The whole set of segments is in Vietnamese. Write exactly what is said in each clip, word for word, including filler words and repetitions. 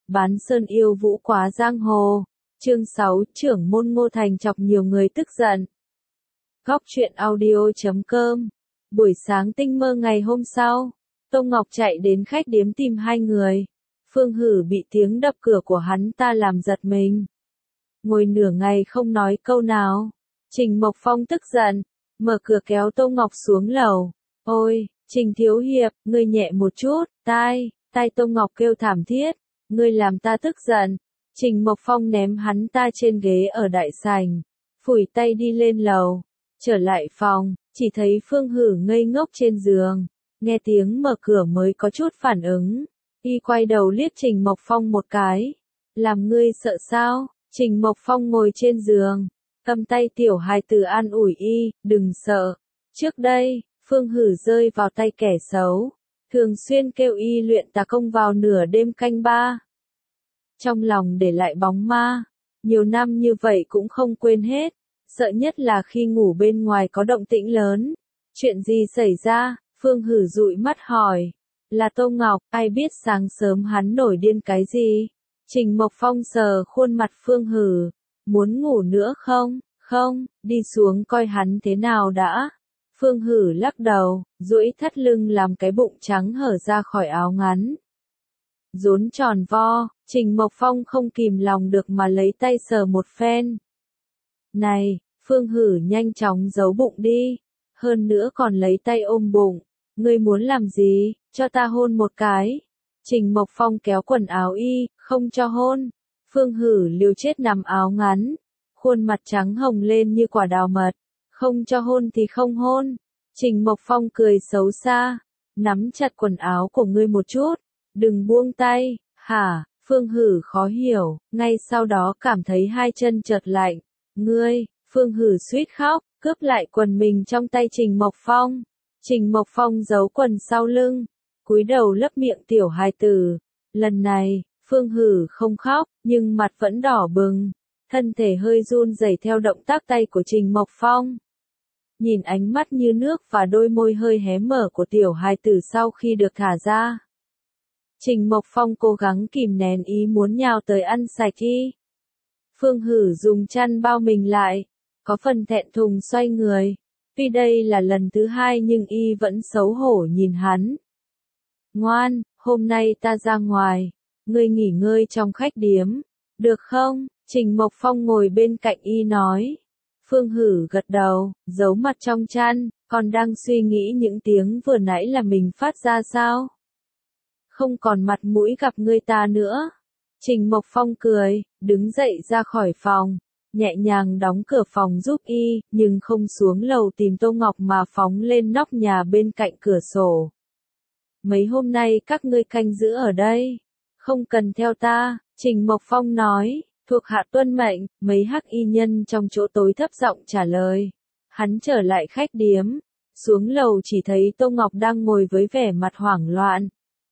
bán sơn yêu vũ quá giang hồ. Chương sáu, trưởng môn Ngô Thành chọc nhiều người tức giận. Góc truyện audio chấm com. Buổi sáng tinh mơ ngày hôm sau, Tô Ngọc chạy đến khách điếm tìm hai người. Phương Hử bị tiếng đập cửa của hắn ta làm giật mình. Ngồi nửa ngày không nói câu nào. Trình Mộc Phong tức giận, mở cửa kéo Tô Ngọc xuống lầu. Ôi, Trình Thiếu Hiệp, ngươi nhẹ một chút, tai, tai Tô Ngọc kêu thảm thiết. Ngươi làm ta tức giận. Trình Mộc Phong ném hắn ta trên ghế ở đại sảnh, phủi tay đi lên lầu. Trở lại phòng, chỉ thấy Phương Hử ngây ngốc trên giường, nghe tiếng mở cửa mới có chút phản ứng. Y quay đầu liếc Trình Mộc Phong một cái. Làm ngươi sợ sao? Trình Mộc Phong ngồi trên giường, cầm tay tiểu hài tử an ủi y, đừng sợ. Trước đây, Phương Hử rơi vào tay kẻ xấu, thường xuyên kêu y luyện tà công vào nửa đêm canh ba. Trong lòng để lại bóng ma, nhiều năm như vậy cũng không quên hết, sợ nhất là khi ngủ bên ngoài có động tĩnh lớn. Chuyện gì xảy ra? Phương Hử dụi mắt hỏi. Là Tô Ngọc, ai biết sáng sớm hắn nổi điên cái gì? Trình Mộc Phong sờ khuôn mặt Phương Hử. Muốn ngủ nữa không? Không, đi xuống coi hắn thế nào đã. Phương Hử lắc đầu, duỗi thắt lưng làm cái bụng trắng hở ra khỏi áo ngắn. Rốn tròn vo, Trình Mộc Phong không kìm lòng được mà lấy tay sờ một phen. Này, Phương Hử nhanh chóng giấu bụng đi. Hơn nữa còn lấy tay ôm bụng. Ngươi muốn làm gì? Cho ta hôn một cái. Trình Mộc Phong kéo quần áo y, không cho hôn. Phương Hử liều chết nằm áo ngắn, khuôn mặt trắng hồng lên như quả đào mật. Không cho hôn thì không hôn. Trình Mộc Phong cười xấu xa, nắm chặt quần áo của ngươi một chút, đừng buông tay. Hả? Phương Hử khó hiểu, ngay sau đó cảm thấy hai chân chợt lạnh. Ngươi, Phương Hử suýt khóc, cướp lại quần mình trong tay Trình Mộc Phong. Trình Mộc Phong giấu quần sau lưng, cúi đầu lấp miệng tiểu hài tử. Lần này, Phương Hử không khóc, nhưng mặt vẫn đỏ bừng, thân thể hơi run rẩy theo động tác tay của Trình Mộc Phong. Nhìn ánh mắt như nước và đôi môi hơi hé mở của tiểu hài tử sau khi được thả ra. Trình Mộc Phong cố gắng kìm nén ý muốn nhào tới ăn sạch y. Phương Hử dùng chăn bao mình lại, có phần thẹn thùng xoay người. Tuy đây là lần thứ hai nhưng y vẫn xấu hổ nhìn hắn. Ngoan, hôm nay ta ra ngoài, ngươi nghỉ ngơi trong khách điếm, được không? Trình Mộc Phong ngồi bên cạnh y nói. Phương Hử gật đầu, giấu mặt trong chăn, còn đang suy nghĩ những tiếng vừa nãy là mình phát ra sao? Không còn mặt mũi gặp ngươi ta nữa. Trình Mộc Phong cười, đứng dậy ra khỏi phòng, nhẹ nhàng đóng cửa phòng giúp y, nhưng không xuống lầu tìm Tô Ngọc mà phóng lên nóc nhà bên cạnh cửa sổ. Mấy hôm nay các ngươi canh giữ ở đây, không cần theo ta. Trình Mộc Phong nói, thuộc hạ tuân mệnh. Mấy hắc y nhân trong chỗ tối thấp giọng trả lời. Hắn trở lại khách điếm, xuống lầu chỉ thấy Tô Ngọc đang ngồi với vẻ mặt hoảng loạn.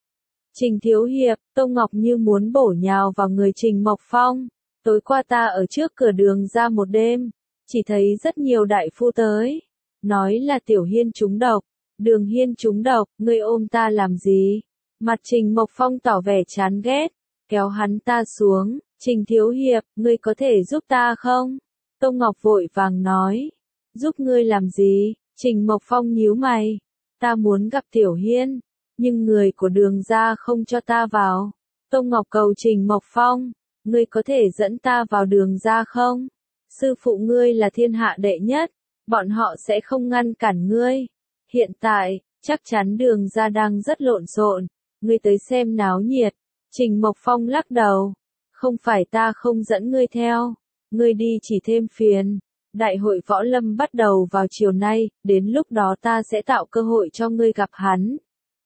Trình Thiếu Hiệp, Tô Ngọc như muốn bổ nhào vào người Trình Mộc Phong. Tối qua ta ở trước cửa đường ra một đêm, chỉ thấy rất nhiều đại phu tới, nói là Tiểu Hiên trúng độc. Đường Hiên trúng độc, ngươi ôm ta làm gì? Mặt Trình Mộc Phong tỏ vẻ chán ghét, kéo hắn ta xuống. Trình Thiếu Hiệp, ngươi có thể giúp ta không? Tô Ngọc vội vàng nói. Giúp ngươi làm gì? Trình Mộc Phong nhíu mày. Ta muốn gặp Tiểu Hiên, nhưng người của đường ra không cho ta vào. Tô Ngọc cầu Trình Mộc Phong. Ngươi có thể dẫn ta vào đường ra không? Sư phụ ngươi là thiên hạ đệ nhất, bọn họ sẽ không ngăn cản ngươi. Hiện tại, chắc chắn đường ra đang rất lộn xộn, ngươi tới xem náo nhiệt. Trình Mộc Phong lắc đầu. Không phải ta không dẫn ngươi theo, ngươi đi chỉ thêm phiền. Đại hội võ lâm bắt đầu vào chiều nay, đến lúc đó ta sẽ tạo cơ hội cho ngươi gặp hắn.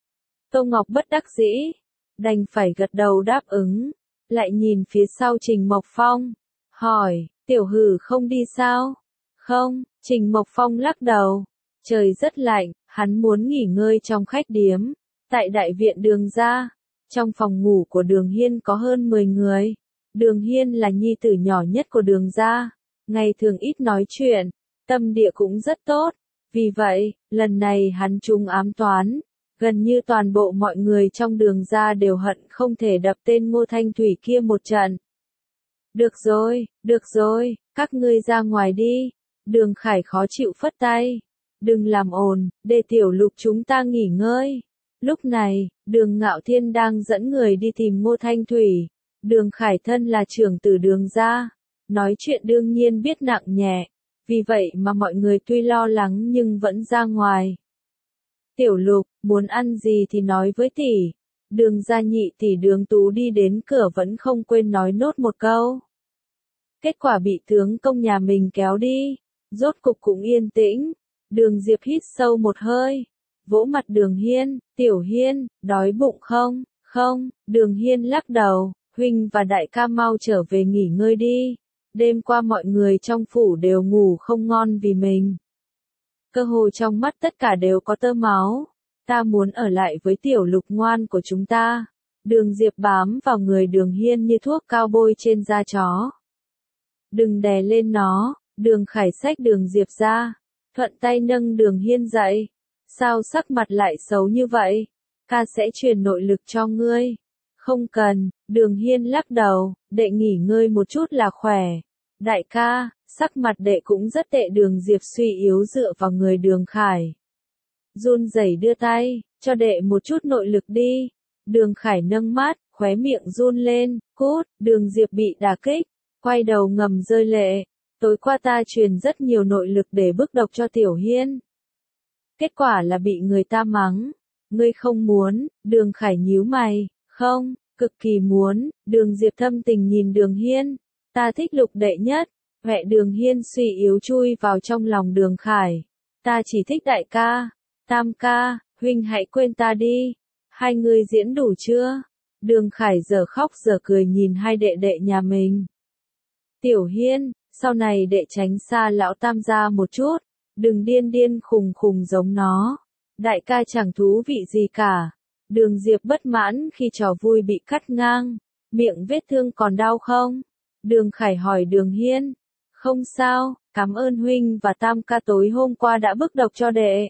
Tô Ngọc bất đắc dĩ, đành phải gật đầu đáp ứng. Lại nhìn phía sau Trình Mộc Phong, hỏi, Tiểu Hử không đi sao? Không, Trình Mộc Phong lắc đầu. Trời rất lạnh, hắn muốn nghỉ ngơi trong khách điếm. Tại đại viện đường ra, trong phòng ngủ của Đường Hiên có hơn mười người. Đường Hiên là nhi tử nhỏ nhất của đường ra, ngày thường ít nói chuyện, tâm địa cũng rất tốt. Vì vậy, lần này hắn trúng ám toán, Gần như toàn bộ mọi người trong Đường gia đều hận không thể đập tên Ngô Thanh Thủy kia một trận. Được rồi, được rồi, các ngươi ra ngoài đi. Đường Khải khó chịu phất tay. Đừng làm ồn, để Tiểu Lục chúng ta nghỉ ngơi. Lúc này, Đường Ngạo Thiên đang dẫn người đi tìm Ngô Thanh Thủy. Đường Khải thân là trưởng tử Đường gia, nói chuyện đương nhiên biết nặng nhẹ, vì vậy mà mọi người tuy lo lắng nhưng vẫn ra ngoài. Tiểu Lục, muốn ăn gì thì nói với tỷ. Đường gia nhị tỷ Đường Tú đi đến cửa vẫn không quên nói nốt một câu. Kết quả bị tướng công nhà mình kéo đi, rốt cục cũng yên tĩnh. Đường Diệp hít sâu một hơi, vỗ mặt Đường Hiên, Tiểu Hiên, đói bụng không? Không, Đường Hiên lắc đầu, huynh và đại ca mau trở về nghỉ ngơi đi. Đêm qua mọi người trong phủ đều ngủ không ngon vì mình. Cơ hồ trong mắt tất cả đều có tơ máu. Ta muốn ở lại với Tiểu Lục ngoan của chúng ta. Đường Diệp bám vào người Đường Hiên như thuốc cao bôi trên da chó. Đừng đè lên nó. Đường Khải xách Đường Diệp ra, thuận tay nâng Đường Hiên dậy. Sao sắc mặt lại xấu như vậy? Ca sẽ truyền nội lực cho ngươi. Không cần, Đường Hiên lắc đầu, đệ nghỉ ngơi một chút là khỏe. Đại ca, sắc mặt đệ cũng rất tệ. Đường Diệp suy yếu dựa vào người Đường Khải. Run rẩy đưa tay, cho đệ một chút nội lực đi. Đường Khải nâng mắt, khóe miệng run lên, cút. Đường Diệp bị đả kích, quay đầu ngầm rơi lệ. Tối qua ta truyền rất nhiều nội lực để bức độc cho Tiểu Hiên. Kết quả là bị người ta mắng. Ngươi không muốn? Đường Khải nhíu mày, không, cực kỳ muốn. Đường Diệp thâm tình nhìn Đường Hiên. Ta thích Lục đệ nhất. Mẹ Đường Hiên suy yếu chui vào trong lòng Đường Khải. Ta chỉ thích đại ca. Tam ca, huynh hãy quên ta đi. Hai người diễn đủ chưa? Đường Khải giờ khóc giờ cười nhìn hai đệ đệ nhà mình. Tiểu Hiên, sau này đệ tránh xa lão Tam gia một chút. Đừng điên điên khùng khùng giống nó. Đại ca chẳng thú vị gì cả. Đường Diệp bất mãn khi trò vui bị cắt ngang. Miệng vết thương còn đau không? Đường Khải hỏi Đường Hiên. Không sao, cảm ơn huynh và Tam ca tối hôm qua đã bức độc cho đệ.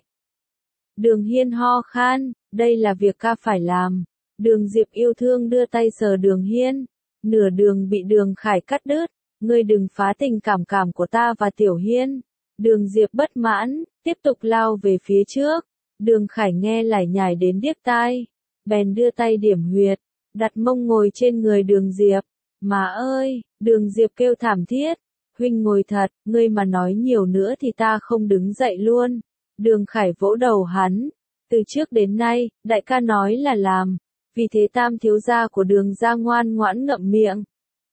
Đường Hiên ho khan, đây là việc ca phải làm. Đường Diệp yêu thương đưa tay sờ Đường Hiên. Nửa đường bị Đường Khải cắt đứt. Ngươi đừng phá tình cảm cảm của ta và Tiểu Hiên. Đường Diệp bất mãn, tiếp tục lao về phía trước. Đường Khải nghe lải nhải đến điếc tai. Bèn đưa tay điểm huyệt, đặt mông ngồi trên người Đường Diệp. Má ơi, Đường Diệp kêu thảm thiết. Huynh ngồi thật, ngươi mà nói nhiều nữa thì ta không đứng dậy luôn. Đường Khải vỗ đầu hắn. Từ trước đến nay, đại ca nói là làm. Vì thế Tam thiếu gia của Đường gia ngoan ngoãn ngậm miệng.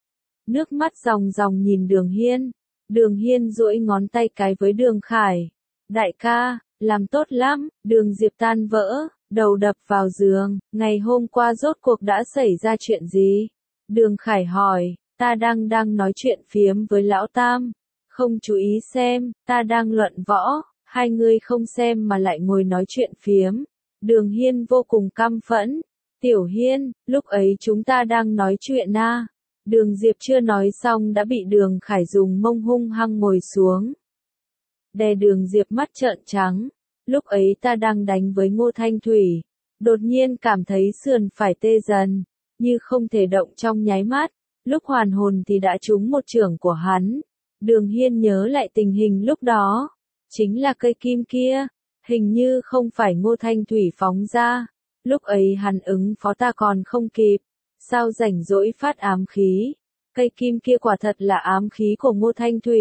Nước mắt ròng ròng nhìn Đường Hiên. Đường Hiên duỗi ngón tay cái với Đường Khải. Đại ca, làm tốt lắm. Đường Diệp tan vỡ, đầu đập vào giường. Ngày hôm qua rốt cuộc đã xảy ra chuyện gì? Đường Khải hỏi. Ta đang đang nói chuyện phiếm với lão Tam. Không chú ý xem, ta đang luận võ. Hai người không xem mà lại ngồi nói chuyện phiếm. Đường Hiên vô cùng căm phẫn. Tiểu Hiên, lúc ấy chúng ta đang nói chuyện à? Đường Diệp chưa nói xong đã bị Đường Khải dùng mông hung hăng ngồi xuống. Đè Đường Diệp mắt trợn trắng. Lúc ấy ta đang đánh với Ngô Thanh Thủy. Đột nhiên cảm thấy sườn phải tê dần, như không thể động trong nháy mắt. Lúc hoàn hồn thì đã trúng một chưởng của hắn. Đường Hiên nhớ lại tình hình lúc đó. Chính là cây kim kia. Hình như không phải Ngô Thanh Thủy phóng ra. Lúc ấy hắn ứng phó ta còn không kịp. Sao rảnh rỗi phát ám khí. Cây kim kia quả thật là ám khí của Ngô Thanh Thủy.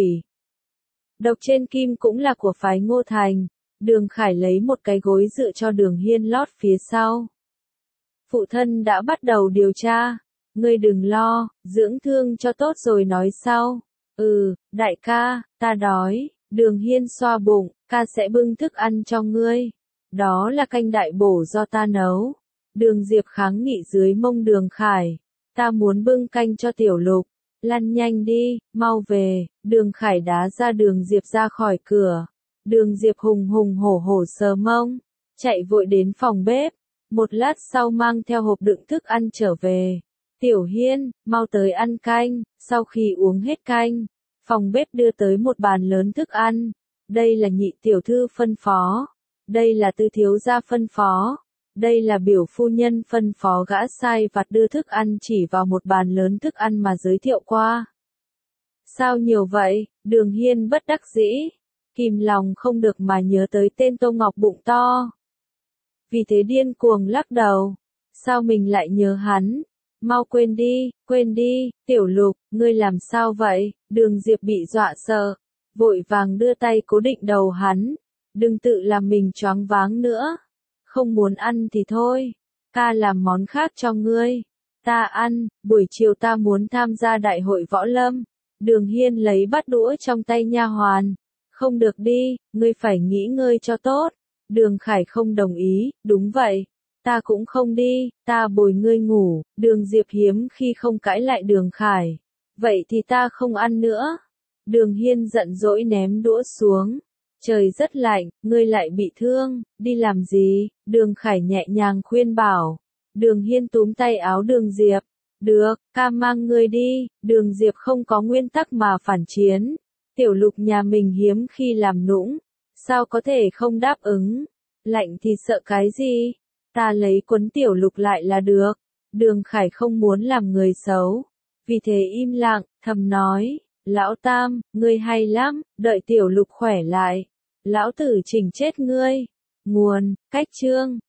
Độc trên kim cũng là của phái Ngô Thành. Đường Khải lấy một cái gối dựa cho Đường Hiên lót phía sau. Phụ thân đã bắt đầu điều tra. Ngươi đừng lo, dưỡng thương cho tốt rồi nói sau. Ừ, đại ca, ta đói. Đường Hiên xoa bụng, ca sẽ bưng thức ăn cho ngươi. Đó là canh đại bổ do ta nấu. Đường Diệp kháng nghị dưới mông Đường Khải. Ta muốn bưng canh cho Tiểu Lục. Lăn nhanh đi, mau về. Đường Khải đá ra Đường Diệp ra khỏi cửa. Đường Diệp hùng hùng hổ hổ sờ mông. Chạy vội đến phòng bếp. Một lát sau mang theo hộp đựng thức ăn trở về. Tiểu Hiên, mau tới ăn canh. Sau khi uống hết canh, phòng bếp đưa tới một bàn lớn thức ăn. Đây là nhị tiểu thư phân phó. Đây là Tư thiếu gia phân phó. Đây là biểu phu nhân phân phó gã sai vặt đưa thức ăn chỉ vào một bàn lớn thức ăn mà giới thiệu qua. Sao nhiều vậy? Đường Hiên bất đắc dĩ, kìm lòng không được mà nhớ tới tên Tô Ngọc bụng to. Vì thế điên cuồng lắc đầu. Sao mình lại nhớ hắn? Mau quên đi, quên đi, Tiểu Lục, ngươi làm sao vậy? Đường Diệp bị dọa sợ, vội vàng đưa tay cố định đầu hắn. Đừng tự làm mình choáng váng nữa. Không muốn ăn thì thôi, ta làm món khác cho ngươi. Ta ăn, buổi chiều ta muốn tham gia đại hội võ lâm. Đường Hiên lấy bát đũa trong tay nha hoàn. Không được đi, ngươi phải nghỉ ngơi cho tốt. Đường Khải không đồng ý, đúng vậy. Ta cũng không đi, ta bồi ngươi ngủ. Đường Diệp hiếm khi không cãi lại Đường Khải. Vậy thì ta không ăn nữa. Đường Hiên giận dỗi ném đũa xuống. Trời rất lạnh, ngươi lại bị thương, đi làm gì? Đường Khải nhẹ nhàng khuyên bảo. Đường Hiên túm tay áo Đường Diệp. Được, ca mang ngươi đi. Đường Diệp không có nguyên tắc mà phản chiến. Tiểu Lục nhà mình hiếm khi làm nũng. Sao có thể không đáp ứng? Lạnh thì sợ cái gì? Ta lấy quấn Tiểu Lục lại là được. Đường Khải không muốn làm người xấu. Vì thế im lặng, thầm nói. Lão Tam, ngươi hay lắm, đợi Tiểu Lục khỏe lại. Lão tử chỉnh chết ngươi. Nguồn, cách chương.